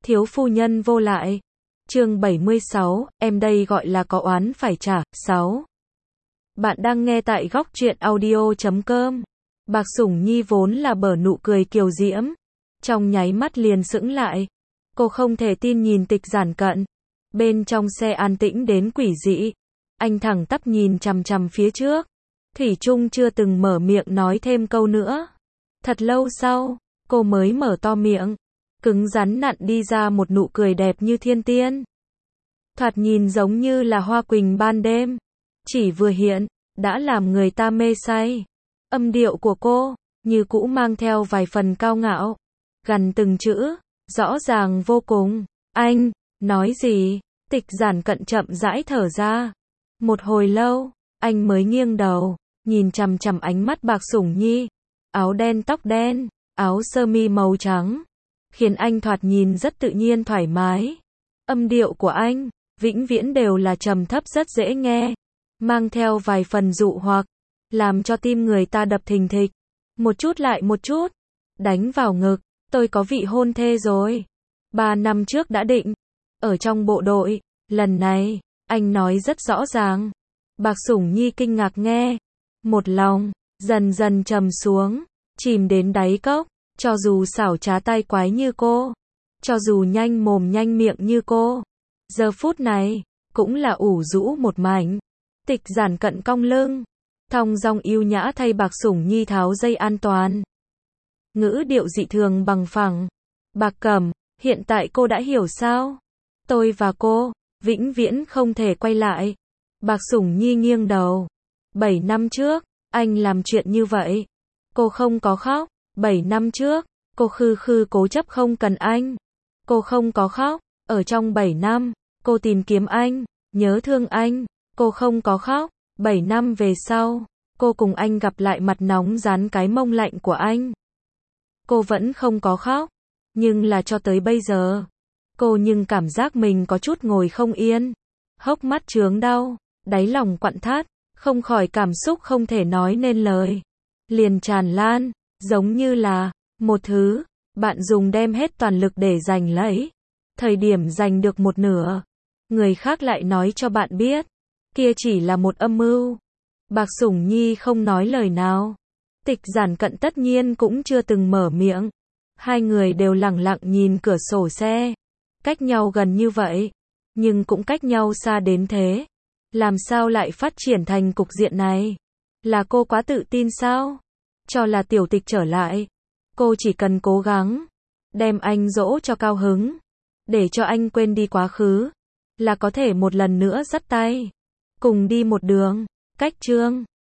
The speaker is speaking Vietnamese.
Thiếu phu nhân vô lại. Chương 76, em đây gọi là có oán phải trả. 6. Bạn đang nghe tại góc truyện audio.com. Bạc Sủng Nhi vốn là bở nụ cười kiều diễm, trong nháy mắt liền sững lại. Cô không thể tin nhìn Tịch Giản Cận. Bên trong xe an tĩnh đến quỷ dị. Anh thẳng tắp nhìn chằm chằm phía trước. Thủy chung chưa từng mở miệng nói thêm câu nữa. Thật lâu sau, cô mới mở to miệng, cứng rắn nặn đi ra một nụ cười đẹp như thiên tiên. Thoạt nhìn giống như là hoa quỳnh ban đêm. Chỉ vừa hiện, đã làm người ta mê say. Âm điệu của cô, như cũ mang theo vài phần cao ngạo. Gần từng chữ, rõ ràng vô cùng. Anh, nói gì? Tịch Giản Cận chậm rãi thở ra. Một hồi lâu, anh mới nghiêng đầu, nhìn chằm chằm ánh mắt Bạc Sủng Nhi. Áo đen tóc đen, áo sơ mi màu trắng, khiến anh thoạt nhìn rất tự nhiên thoải mái. Âm điệu của anh, vĩnh viễn đều là trầm thấp rất dễ nghe, mang theo vài phần dụ hoặc, làm cho tim người ta đập thình thịch. Một chút lại một chút, đánh vào ngực, tôi có vị hôn thê rồi. 3 năm trước đã định, ở trong bộ đội, lần này, anh nói rất rõ ràng. Bạc Sủng Nhi kinh ngạc nghe, một lòng, dần dần trầm xuống, chìm đến đáy cốc. Cho dù xảo trá tai quái như cô, cho dù nhanh mồm nhanh miệng như cô, giờ phút này, cũng là ủ rũ một mảnh. Tịch Giản Cận cong lưng, thong dong yêu nhã thay Bạc Sủng Nhi tháo dây an toàn. Ngữ điệu dị thường bằng phẳng. Bạc Cẩm, hiện tại cô đã hiểu sao? Tôi và cô, vĩnh viễn không thể quay lại. Bạc Sủng Nhi nghiêng đầu. 7 năm trước, anh làm chuyện như vậy. Cô không có khóc. 7 năm trước, cô khư cố chấp không cần anh. Cô không có khóc. Ở trong 7 năm, cô tìm kiếm anh, nhớ thương anh. Cô không có khóc. 7 năm về sau, cô cùng anh gặp lại mặt nóng dán cái mông lạnh của anh. Cô vẫn không có khóc. Nhưng là cho tới bây giờ, cô nhưng cảm giác mình có chút ngồi không yên. Hốc mắt chướng đau, đáy lòng quặn thắt, không khỏi cảm xúc không thể nói nên lời. Liền tràn lan, giống như là một thứ bạn dùng đem hết toàn lực để giành lấy. Thời điểm giành được một nửa, người khác lại nói cho bạn biết, kia chỉ là một âm mưu. Bạc Sủng Nhi không nói lời nào. Tịch Giản Cận tất nhiên cũng chưa từng mở miệng. Hai người đều lẳng lặng nhìn cửa sổ xe. Cách nhau gần như vậy, nhưng cũng cách nhau xa đến thế. Làm sao lại phát triển thành cục diện này? Là cô quá tự tin sao? Cho là Tiểu Tịch trở lại, cô chỉ cần cố gắng đem anh dỗ cho cao hứng, để cho anh quên đi quá khứ, là có thể một lần nữa dắt tay cùng đi một đường. Cách chương